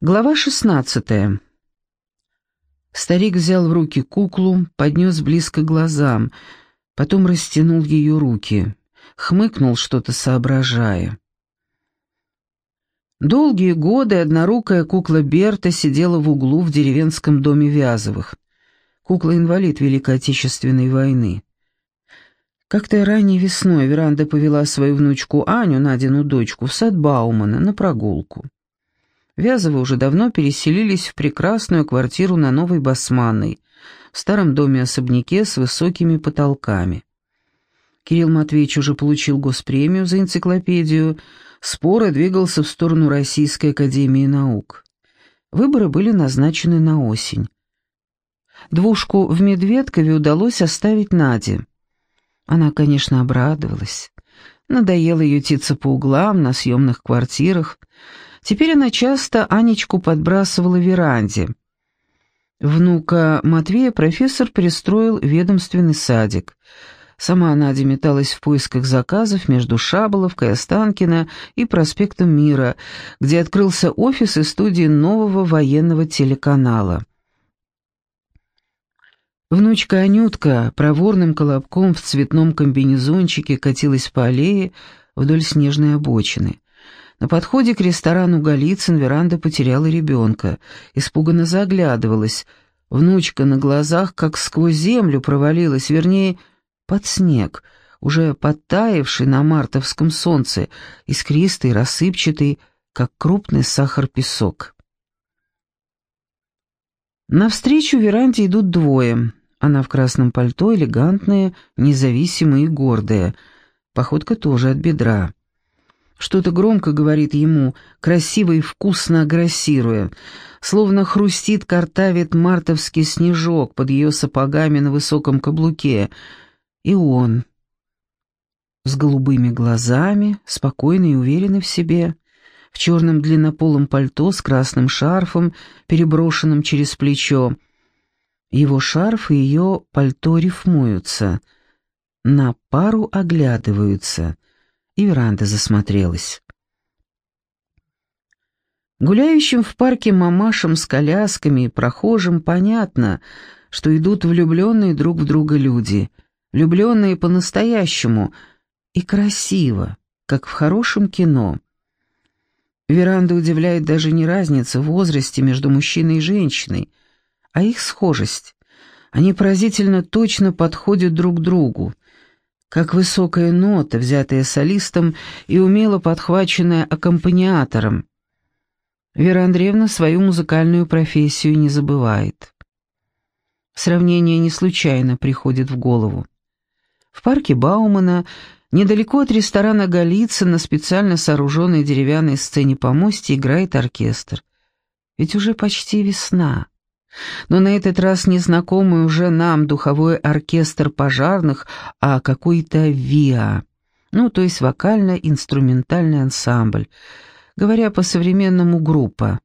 Глава 16. Старик взял в руки куклу, поднес близко к глазам, потом растянул ее руки, хмыкнул, что-то соображая. Долгие годы однорукая кукла Берта сидела в углу в деревенском доме Вязовых. Кукла-инвалид Великой Отечественной войны. Как-то ранней весной Веранда повела свою внучку Аню, Надину дочку, в сад Баумана на прогулку. Вязовы уже давно переселились в прекрасную квартиру на Новой Басманной, в старом доме-особняке с высокими потолками. Кирилл Матвеевич уже получил госпремию за энциклопедию, споро двигался в сторону Российской академии наук. Выборы были назначены на осень. Двушку в Медведкове удалось оставить Наде. Она, конечно, обрадовалась. Надоело ютиться по углам на съемных квартирах. Теперь она часто Анечку подбрасывала Веранде. Внука Матвея профессор пристроил в ведомственный садик. Сама Надя металась в поисках заказов между Шаболовкой, Останкино и проспектом Мира, где открылся офис и студия нового военного телеканала. Внучка Анютка проворным колобком в цветном комбинезончике катилась по аллее вдоль снежной обочины. На подходе к ресторану «Голицын» Веранда потеряла ребенка, испуганно заглядывалась. Внучка на глазах как сквозь землю провалилась, вернее, под снег, уже подтаявший на мартовском солнце, искристый, рассыпчатый, как крупный сахар-песок. Навстречу Веранде идут двое. Она в красном пальто, элегантная, независимая и гордая. Походка тоже от бедра. Что-то громко говорит ему, красиво и вкусно агрессируя, словно хрустит, картавит мартовский снежок под ее сапогами на высоком каблуке. И он, с голубыми глазами, спокойный и уверенный в себе, в черном длиннополом пальто с красным шарфом, переброшенным через плечо. Его шарф и ее пальто рифмуются, на пару оглядываются, и Веранда засмотрелась. Гуляющим в парке мамашам с колясками и прохожим понятно, что идут влюбленные друг в друга люди, влюбленные по-настоящему и красиво, как в хорошем кино. Веранда удивляет даже не разница в возрасте между мужчиной и женщиной, а их схожесть. Они поразительно точно подходят друг к другу, как высокая нота, взятая солистом и умело подхваченная аккомпаниатором. Вера Андреевна свою музыкальную профессию не забывает. Сравнение не случайно приходит в голову. В парке Баумана, недалеко от ресторана «Голицын», на специально сооруженной деревянной сцене-помосте играет оркестр. Ведь уже почти весна. Но на этот раз незнакомый уже нам духовой оркестр пожарных, а какой-то ВИА, то есть вокально-инструментальный ансамбль, говоря по-современному группа.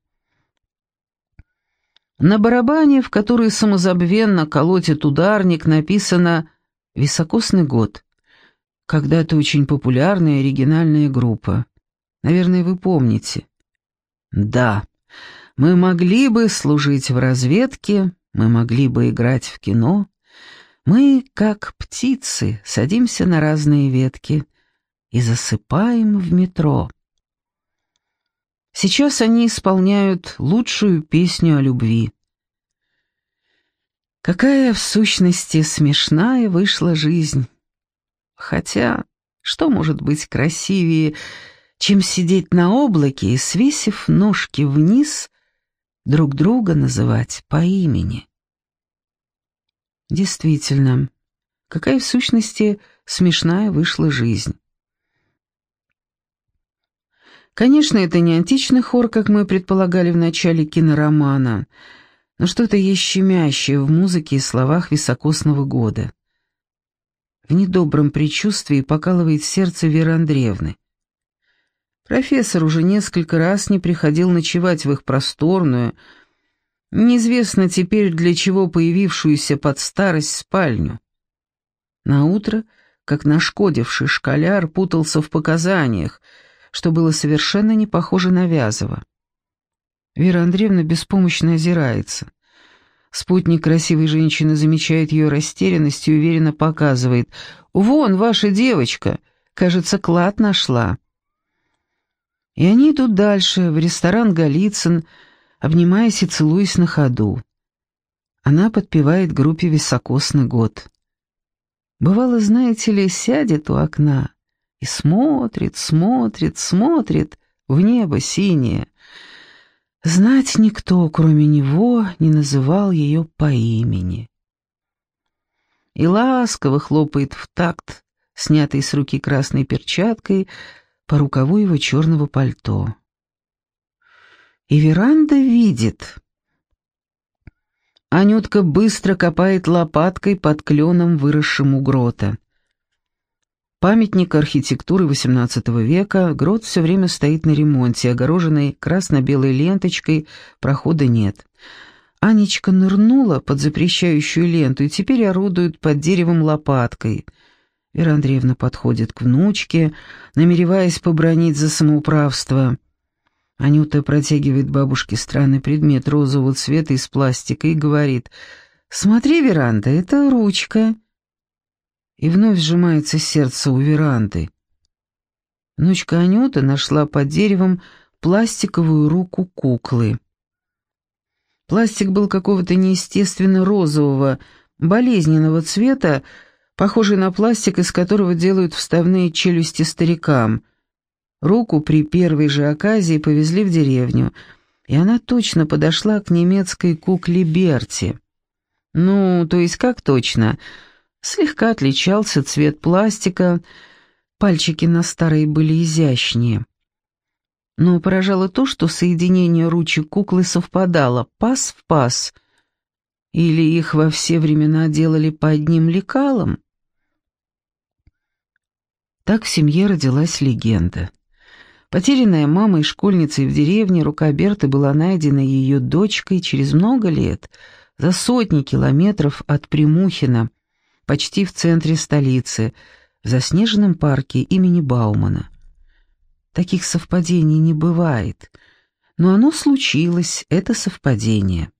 На барабане, в который самозабвенно колотит ударник, написано «Високосный год». Когда-то очень популярная оригинальная группа. Наверное, вы помните. Да. Мы могли бы служить в разведке, мы могли бы играть в кино. Мы, как птицы, садимся на разные ветки и засыпаем в метро. Сейчас они исполняют лучшую песню о любви. Какая в сущности смешная вышла жизнь. Хотя, что может быть красивее, чем сидеть на облаке и, свесив ножки вниз, друг друга называть по имени? Действительно, какая в сущности смешная вышла жизнь. Конечно, это не античный хор, как мы предполагали в начале киноромана, но что-то есть щемящее в музыке и словах «Високосного года». В недобром предчувствии покалывает сердце Веры Андреевны. Профессор уже несколько раз не приходил ночевать в их просторную, неизвестно теперь для чего появившуюся под старость спальню. Наутро, как нашкодивший школяр, путался в показаниях, что было совершенно не похоже на Вязова. Вера Андреевна беспомощно озирается. Спутник красивой женщины замечает ее растерянность и уверенно показывает. «Вон, ваша девочка! Кажется, клад нашла». И они идут дальше, в ресторан «Голицын», обнимаясь и целуясь на ходу. Она подпевает группе «Високосный год». Бывало, знаете ли, сядет у окна и смотрит, смотрит, смотрит в небо синее. Знать никто, кроме него, не называл ее по имени. И ласково хлопает в такт, снятой с руки красной перчаткой, по рукаву его черного пальто. И веранда видит. Анютка быстро копает лопаткой под кленом, выросшим у грота. Памятник архитектуры XVIII века, грот все время стоит на ремонте, огороженный красно-белой ленточкой, прохода нет. Анечка нырнула под запрещающую ленту и теперь орудует под деревом лопаткой. Вера Андреевна подходит к внучке, намереваясь побранить за самоуправство. Анюта протягивает бабушке странный предмет розового цвета из пластика и говорит: «Смотри, Веранда, это ручка». И вновь сжимается сердце у Веранды. Внучка Анюта нашла под деревом пластиковую руку куклы. Пластик был какого-то неестественно розового, болезненного цвета, похожий на пластик, из которого делают вставные челюсти старикам. Руку при первой же оказии повезли в деревню, и она точно подошла к немецкой кукле Берти. Ну, то есть как точно? Слегка отличался цвет пластика, пальчики на старой были изящнее. Но поражало то, что соединение ручек куклы совпадало паз в паз. Или их во все времена делали по одним лекалам? Так в семье родилась легенда. Потерянная мамой школьницей в деревне, рука Берты была найдена ее дочкой через много лет, за сотни километров от Примухина, почти в центре столицы, в заснеженном парке имени Баумана. Таких совпадений не бывает, но оно случилось, это совпадение.